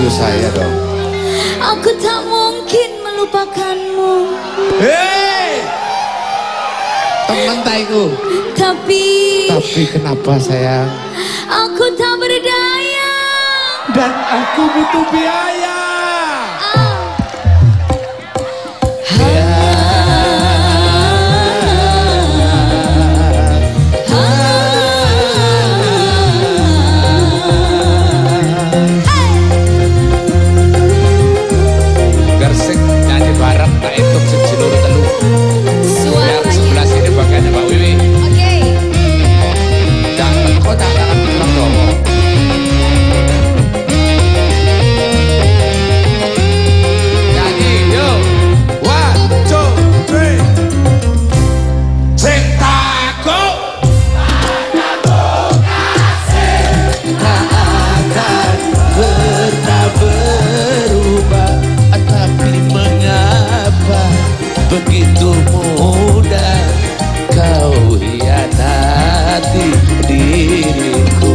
saya dong. Aku tak mungkin melupakanmu. Hei, temen taiku. Tapi kenapa sayang? aku tak berdaya. Dan aku butuh biaya. Begitu mudah kau hianati diriku.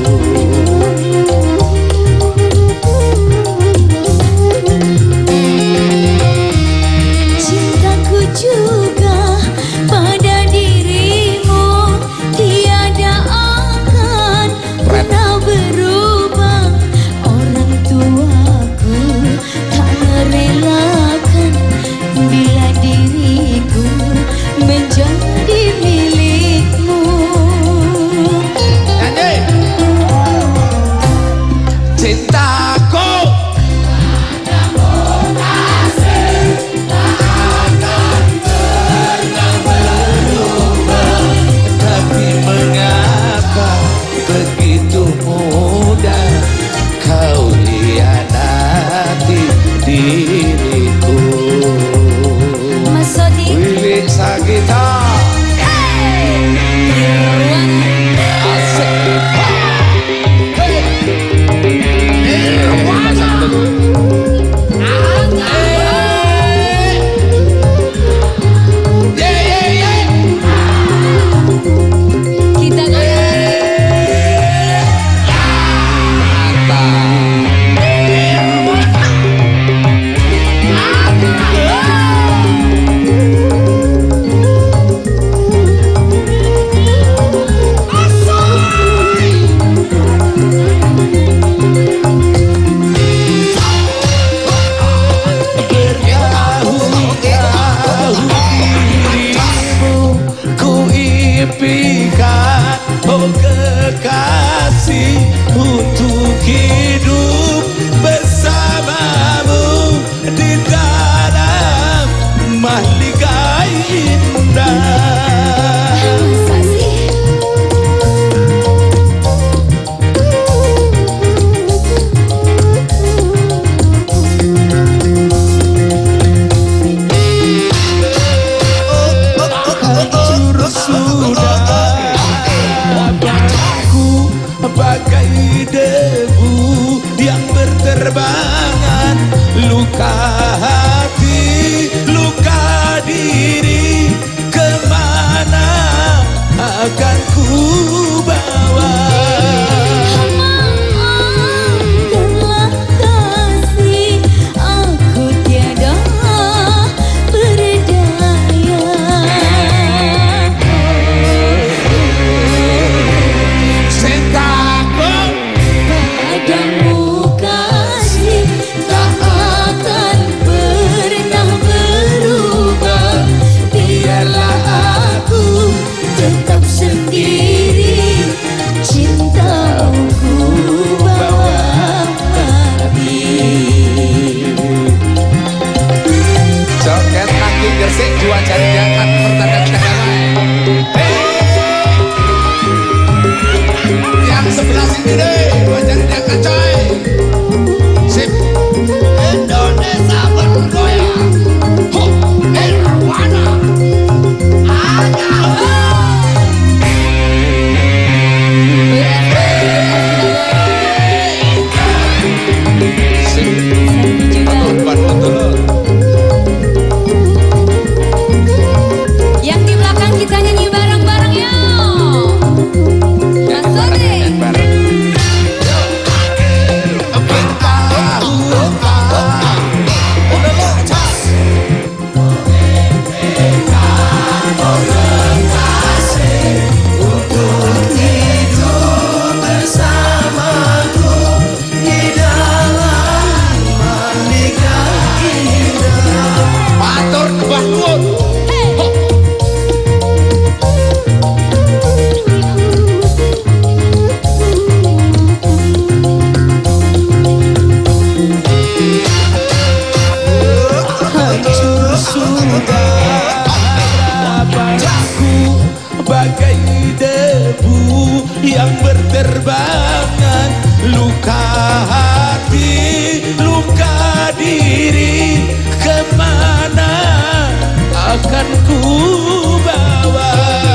Cintaku juga pada dirimu tiada akan pernah berubah. Orang tuaku tak merelakan bila diriku menjadi milikmu. Cintaku padamu kasih tak akan pernah berubah. Tapi mengapa begitu mudah kau hianati diriku? Wilik Sagita. Oh kekasih, untuk hidup bersamamu di dalam mahligai indah. Bagai debu yang berterbangan, luka hati, luka diri, kemana akan ku bawa? Maafkanlah kasih, aku tiada berdaya. Padamu kasih tak akan yang berterbangan, luka hati, luka diri, kemana akan ku bawa?